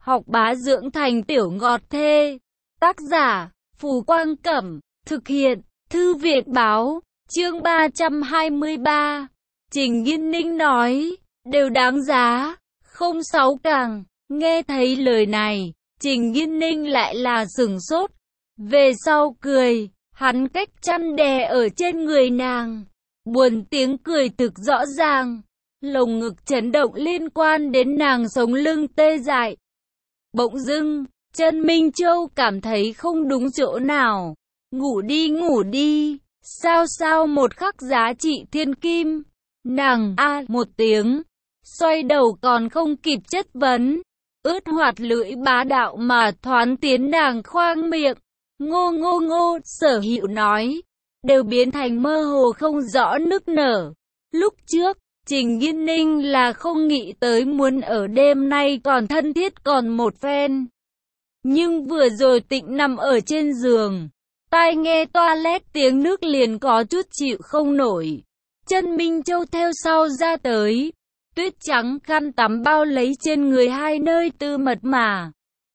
học bá dưỡng thành tiểu ngọt thê. Tác giả, Phù Quang Cẩm, thực hiện, Thư viện Báo, chương 323. Trình Nghiên Ninh nói, đều đáng giá, không sáu càng. Nghe thấy lời này, Trình Nghiên Ninh lại là sửng sốt. Về sau cười, hắn cách chăn đè ở trên người nàng. Buồn tiếng cười thực rõ ràng. Lồng ngực chấn động liên quan đến nàng sống lưng tê dại. Bỗng dưng, Chân Minh Châu cảm thấy không đúng chỗ nào. Ngủ đi, sao một khắc giá trị thiên kim. Nàng một tiếng, xoay đầu còn không kịp chất vấn. Ướt hoạt lưỡi bá đạo mà thoán tiến nàng khoang miệng. Ngô, Sở Hữu nói, đều biến thành mơ hồ không rõ nức nở. Lúc trước, Trình Nghiên Ninh là không nghĩ tới muốn ở đêm nay còn thân thiết còn một phen. Nhưng vừa rồi Tịnh nằm ở trên giường, tai nghe toilet tiếng nước liền có chút chịu không nổi. Chân Minh Châu theo sau ra tới, tuyết trắng khăn tắm bao lấy trên người hai nơi tư mật mà.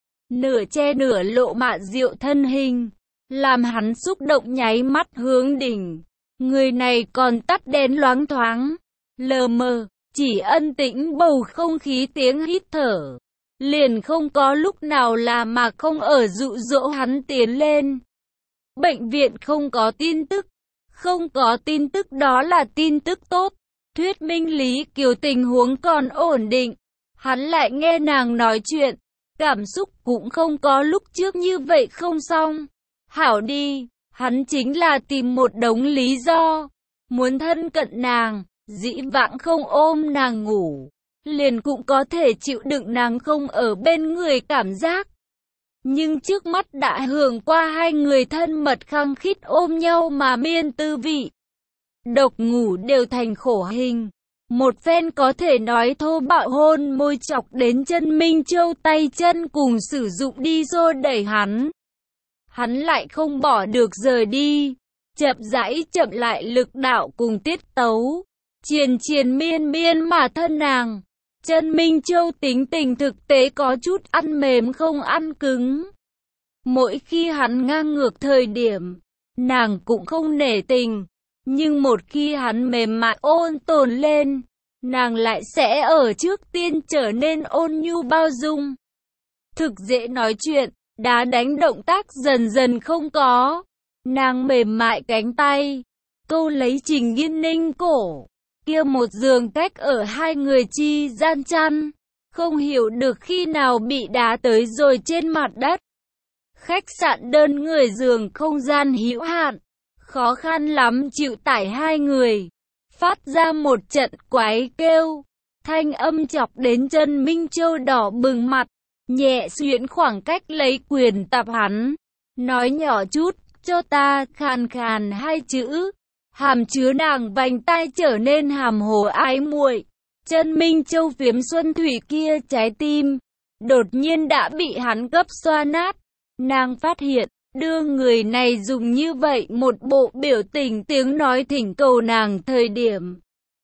Nửa che nửa lộ mạ diệu thân hình, làm hắn xúc động nháy mắt hướng đỉnh. Người này còn tắt đèn loáng thoáng, lờ mờ, chỉ ân tĩnh bầu không khí tiếng hít thở. Liền không có lúc nào là mà không ở dụ dỗ hắn tiến lên. Bệnh viện không có tin tức. Không có tin tức đó là tin tức tốt. Thuyết minh Lý Kiều tình huống còn ổn định. Hắn lại nghe nàng nói chuyện. Cảm xúc cũng không có lúc trước như vậy không xong. Hảo đi, hắn chính là tìm một đống lý do. Muốn thân cận nàng, dĩ vãng không ôm nàng ngủ. Liền cũng có thể chịu đựng nàng không ở bên người cảm giác. Nhưng trước mắt đã hưởng qua hai người thân mật khăng khít ôm nhau mà miên tư vị. Độc ngủ đều thành khổ hình. Một phen có thể nói thô bạo hôn môi chọc đến Chân Minh Châu tay chân cùng sử dụng đi xô đẩy hắn. Hắn lại không bỏ được rời đi. Chậm rãi chậm lại lực đạo cùng tiết tấu. Triền miên mà thân nàng. Chân Minh Châu tính tình thực tế có chút ăn mềm không ăn cứng. Mỗi khi hắn ngang ngược thời điểm, nàng cũng không nể tình. Nhưng một khi hắn mềm mại ôn tồn lên, nàng lại sẽ ở trước tiên trở nên ôn nhu bao dung. Thực dễ nói chuyện, đá đánh động tác dần dần không có. Nàng mềm mại cánh tay, câu lấy Trình Nghiên Ninh cổ. Kia một giường cách ở hai người chi gian chăn, không hiểu được khi nào bị đá tới rồi trên mặt đất. Khách sạn đơn người giường không gian hữu hạn, khó khăn lắm chịu tải hai người. Phát ra một trận quái kêu, thanh âm chọc đến Chân Minh Châu đỏ bừng mặt, nhẹ xuyễn khoảng cách lấy quyền tập hắn. Nói nhỏ chút, cho ta, khàn khàn hai chữ. Hàm chứa nàng vành tai trở nên hàm hồ ái muội. Chân Minh Châu phiếm xuân thủy kia trái tim, đột nhiên đã bị hắn cấp xoa nát. Nàng phát hiện, đưa người này dùng như vậy một bộ biểu tình tiếng nói thỉnh cầu nàng thời điểm.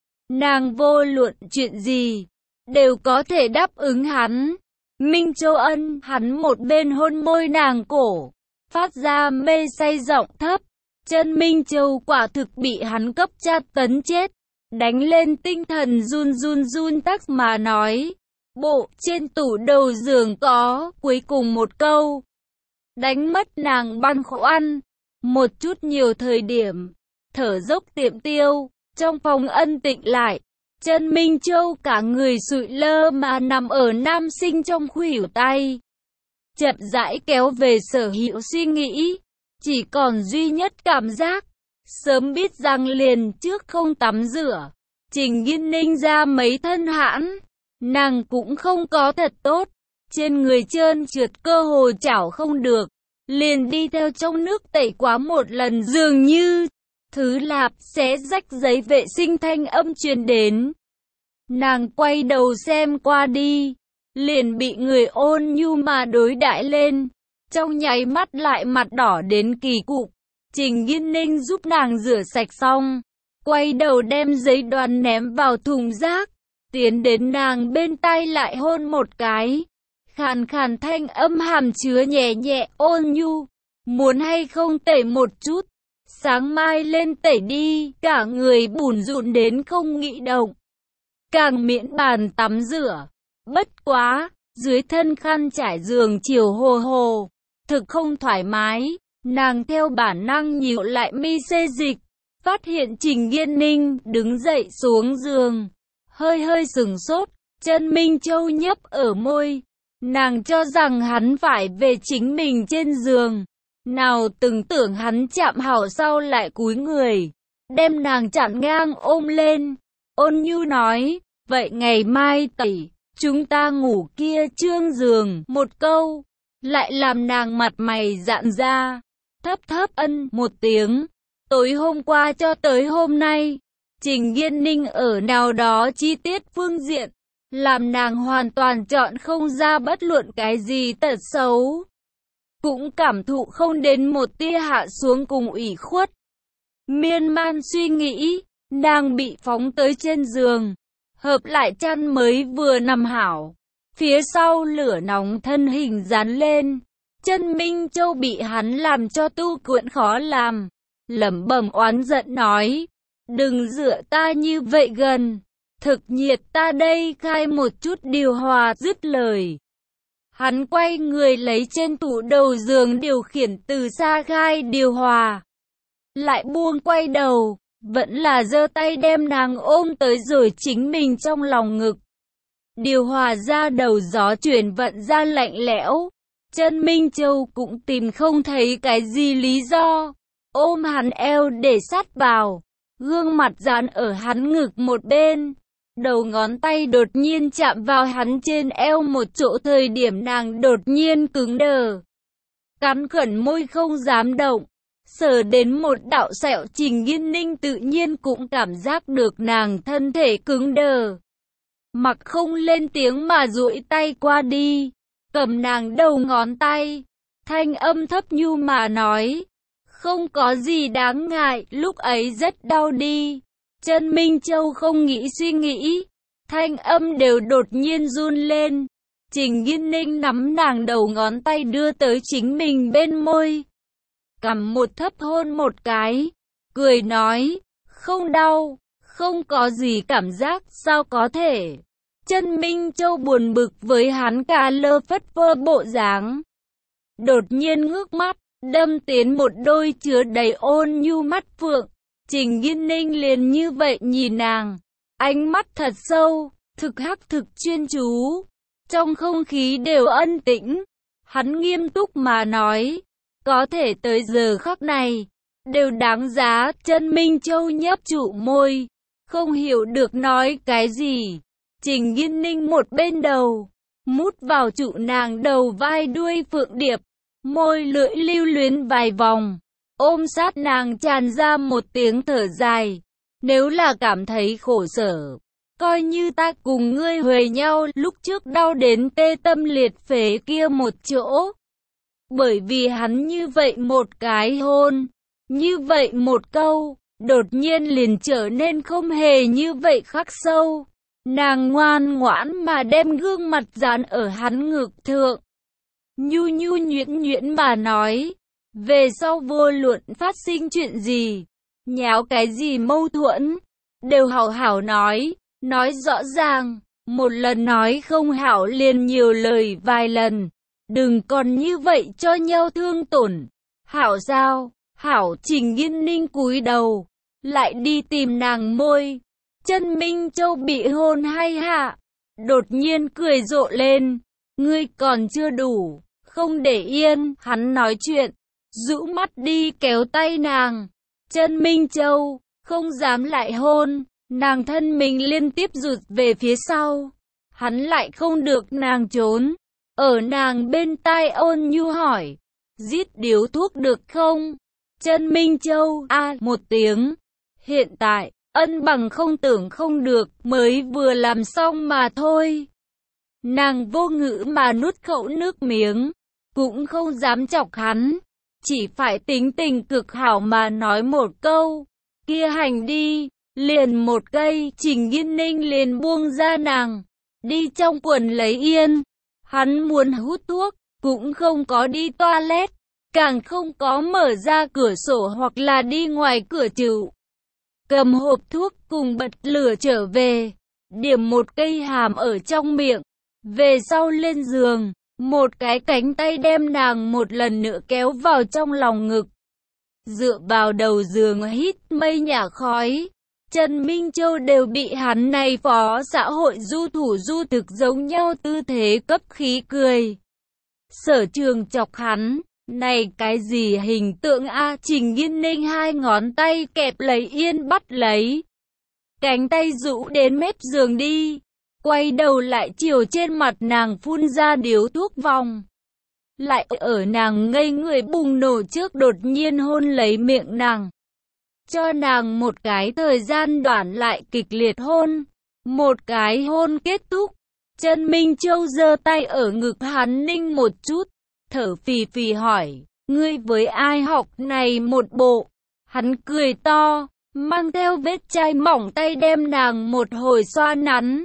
Nàng vô luận chuyện gì, đều có thể đáp ứng hắn. Minh Châu ân, hắn một bên hôn môi nàng cổ, phát ra mê say giọng thấp. Chân Minh Châu quả thực bị hắn cấp tra tấn chết. Đánh lên tinh thần run tắc mà nói. Bộ trên tủ đầu giường có cuối cùng một câu. Đánh mất nàng băn khoăn. Một chút nhiều thời điểm. Thở dốc tiệm tiêu. Trong phòng ân tịnh lại. Chân Minh Châu cả người sụi lơ mà nằm ở nam sinh trong khuỷu tay. Chậm rãi kéo về Sở Hữu suy nghĩ. Chỉ còn duy nhất cảm giác. Sớm biết rằng liền trước không tắm rửa. Trình Nghiên Ninh ra mấy thân hãn. Nàng cũng không có thật tốt. Trên người trơn trượt cơ hồ chảo không được. Liền đi theo trong nước tẩy quá một lần dường như. Thứ lạp xé rách giấy vệ sinh thanh âm truyền đến. Nàng quay đầu xem qua đi. Liền bị người ôn nhu mà đối đãi lên. Trong nháy mắt lại mặt đỏ đến kỳ cục. Trình Nghiên Ninh giúp nàng rửa sạch xong, quay đầu đem giấy đoàn ném vào thùng rác, tiến đến nàng bên tai lại hôn một cái. khàn khàn thanh âm hàm chứa nhẹ nhẹ ôn nhu. Muốn hay không tẩy một chút? Sáng mai lên tẩy đi. Cả người bủn rủn đến không nghĩ động. Càng miễn bàn tắm rửa. Bất quá, dưới thân khăn trải giường chiều hồ hồ. Thực không thoải mái. Nàng theo bản năng nhíu lại mi xê dịch. Phát hiện Trình Nghiên Ninh đứng dậy xuống giường. Hơi hơi sừng sốt. Chân Minh Châu nhấp ở môi. Nàng cho rằng hắn phải về chính mình trên giường. Nào từng tưởng hắn chạm hảo sau lại cúi người. Đem nàng chặn ngang ôm lên. Ôn nhu nói. Vậy ngày mai tẩy. Chúng ta ngủ kia trương giường. Một câu. Lại làm nàng mặt mày dạn ra. Thấp thấp ân một tiếng. Tối hôm qua cho tới hôm nay. Trình Nghiên Ninh ở nào đó chi tiết phương diện. Làm nàng hoàn toàn chọn không ra bất luận cái gì tật xấu. Cũng cảm thụ không đến một tia hạ xuống cùng ủy khuất. Miên man suy nghĩ, nàng bị phóng tới trên giường. Hợp lại chăn mới vừa nằm hảo. Phía sau lửa nóng thân hình dán lên. Chân Minh Châu bị hắn làm cho tu cuộn khó làm. Lẩm bẩm oán giận nói. Đừng dựa ta như vậy gần. Thực nhiệt ta đây khai một chút điều hòa dứt lời. Hắn quay người lấy trên tủ đầu giường điều khiển từ xa khai điều hòa. Lại buông quay đầu, vẫn là giơ tay đem nàng ôm tới rồi chính mình trong lòng ngực. Điều hòa ra đầu gió chuyển vận ra lạnh lẽo. Chân Minh Châu cũng tìm không thấy cái gì lý do. Ôm hắn eo để sát vào. Gương mặt dán ở hắn ngực một bên. Đầu ngón tay đột nhiên chạm vào hắn trên eo một chỗ thời điểm nàng đột nhiên cứng đờ. Cắn khẩn môi không dám động. Sờ đến một đạo sẹo Trình Nghiên Ninh tự nhiên cũng cảm giác được nàng thân thể cứng đờ. Mặc không lên tiếng mà duỗi tay qua đi. Cầm nàng đầu ngón tay. Thanh âm thấp nhu mà nói. Không có gì đáng ngại, lúc ấy rất đau đi. Chân Minh Châu không nghĩ suy nghĩ. Thanh âm đều đột nhiên run lên. Trình Nghiên Ninh nắm nàng đầu ngón tay đưa tới chính mình bên môi. Cầm một thấp hôn một cái. Cười nói. Không đau. Không có gì cảm giác, sao có thể. Chân Minh Châu buồn bực với hắn cả lơ phất phơ bộ dáng. Đột nhiên ngước mắt, đâm tiến một đôi chứa đầy ôn nhu mắt phượng. Trình Nghiên Ninh liền như vậy nhìn nàng. Ánh mắt thật sâu, thực hắc thực chuyên chú. Trong không khí đều ân tĩnh. Hắn nghiêm túc mà nói. Có thể tới giờ khắc này, đều đáng giá. Chân Minh Châu nhấp trụ môi. Không hiểu được nói cái gì. Trình Nghiên Ninh một bên đầu. Mút vào trụ nàng đầu vai đuôi phượng điệp. Môi lưỡi lưu luyến vài vòng. Ôm sát nàng tràn ra một tiếng thở dài. Nếu là cảm thấy khổ sở, coi như ta cùng ngươi huề nhau lúc trước đau đến tê tâm liệt phế kia một chỗ. Bởi vì hắn như vậy một cái hôn, như vậy một câu, đột nhiên liền trở nên không hề như vậy khắc sâu. Nàng ngoan ngoãn mà đem gương mặt dán ở hắn ngực thượng. Nhu nhu nhuyễn nhuyễn mà nói. Về sau vô luận phát sinh chuyện gì, nháo cái gì mâu thuẫn, đều hảo hảo nói rõ ràng. Một lần nói không hảo liền nhiều lời vài lần. Đừng còn như vậy cho nhau thương tổn. Hảo sao? Hảo. Trình Nghiên Ninh cúi đầu, lại đi tìm nàng môi. Chân Minh Châu bị hôn hay hạ, đột nhiên cười rộ lên. Ngươi còn chưa đủ, không để yên. Hắn nói chuyện, rũ mắt đi kéo tay nàng. Chân Minh Châu không dám lại hôn, nàng thân mình liên tiếp rụt về phía sau. Hắn lại không được nàng trốn, ở nàng bên tai ôn nhu hỏi. Rít điếu thuốc được không? Chân Minh Châu một tiếng. Hiện tại ân bằng không tưởng không được, mới vừa làm xong mà thôi. Nàng vô ngữ mà nuốt khẩu nước miếng, cũng không dám chọc hắn, chỉ phải tính tình cực hảo mà nói một câu. Kia hành đi. Liền một cây. Trình Nghiên Ninh liền buông ra nàng, đi trong quần lấy yên. Hắn muốn hút thuốc, cũng không có đi toilet, càng không có mở ra cửa sổ hoặc là đi ngoài cửa chịu. Cầm hộp thuốc cùng bật lửa trở về, điểm một cây hàm ở trong miệng, về sau lên giường, một cái cánh tay đem nàng một lần nữa kéo vào trong lòng ngực. Dựa vào đầu giường hít mây nhả khói, Trần Minh Châu đều bị hắn này phó xã hội du thủ du thực giống nhau tư thế cấp khí cười. Sở Trường chọc hắn, này cái gì hình tượng a? Trình Nghiên Ninh hai ngón tay kẹp lấy yên bắt lấy. Cánh tay rũ đến mép giường đi, quay đầu lại chiều trên mặt nàng phun ra điếu thuốc vòng. Lại ở nàng ngây người bùng nổ trước đột nhiên hôn lấy miệng nàng. Cho nàng một cái thời gian đoạn lại kịch liệt hôn. Một cái hôn kết thúc. Trần Minh Châu giơ tay ở ngực hắn ninh một chút, thở phì phì hỏi, ngươi với ai học này một bộ? Hắn cười to, mang theo vết chai mỏng tay đem nàng một hồi xoa nắn.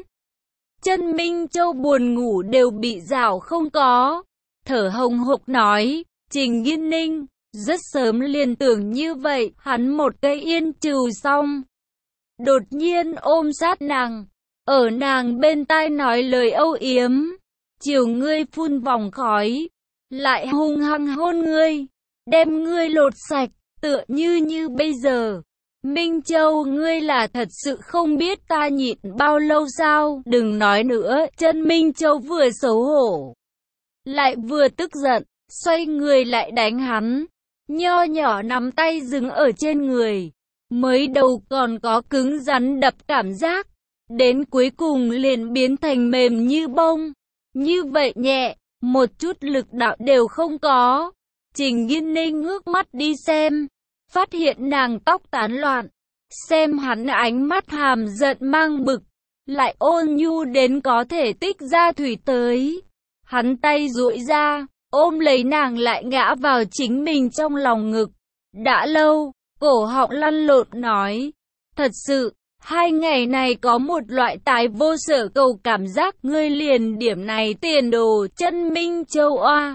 Trần Minh Châu buồn ngủ đều bị rảo không có, thở hồng hộc nói, Trình Nghiên Ninh, rất sớm liền tưởng như vậy, hắn một cây yên trừ xong. Đột nhiên ôm sát nàng, ở nàng bên tai nói lời âu yếm, chiều ngươi phun vòng khói, lại hung hăng hôn ngươi, đem ngươi lột sạch, tựa như bây giờ. Minh Châu, ngươi là thật sự không biết ta nhịn bao lâu sao? Đừng nói nữa. Trần Minh Châu vừa xấu hổ, lại vừa tức giận, xoay người lại đánh hắn. Nho nhỏ nắm tay dừng ở trên người, mới đầu còn có cứng rắn đập cảm giác, đến cuối cùng liền biến thành mềm như bông. Như vậy nhẹ, một chút lực đạo đều không có. Trình Nghiên Ninh ngước mắt đi xem, phát hiện nàng tóc tán loạn, xem hắn ánh mắt hàm giận mang bực, lại ôn nhu đến có thể tích ra thủy tới. Hắn tay duỗi ra, ôm lấy nàng lại ngã vào chính mình trong lòng ngực. Đã lâu, cổ họng lăn lộn nói, thật sự, 2 ngày này có một loại tái vô sở cầu cảm giác, ngươi liền điểm này tiền đồ. Trần Minh Châu oa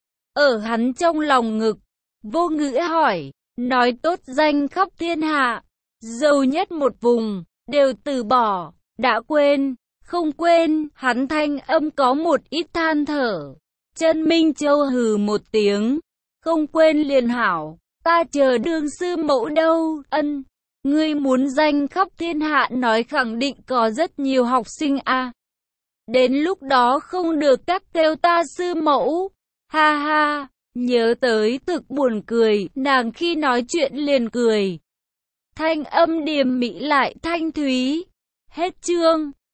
ở hắn trong lòng ngực, vô ngữ hỏi, nói tốt danh khắp thiên hạ, giàu nhất một vùng, đều từ bỏ, đã quên, không quên. Hắn thanh âm có một ít than thở. Trần Minh Châu hừ một tiếng, không quên liền hảo, ta chờ đương sư mẫu đâu. Ân, ngươi muốn danh khắp thiên hạ nói khẳng định có rất nhiều học sinh a. Đến lúc đó không được các kêu ta sư mẫu. Ha ha, nhớ tới thực buồn cười, nàng khi nói chuyện liền cười. Thanh âm điềm mỹ lại thanh thúy. Hết chương.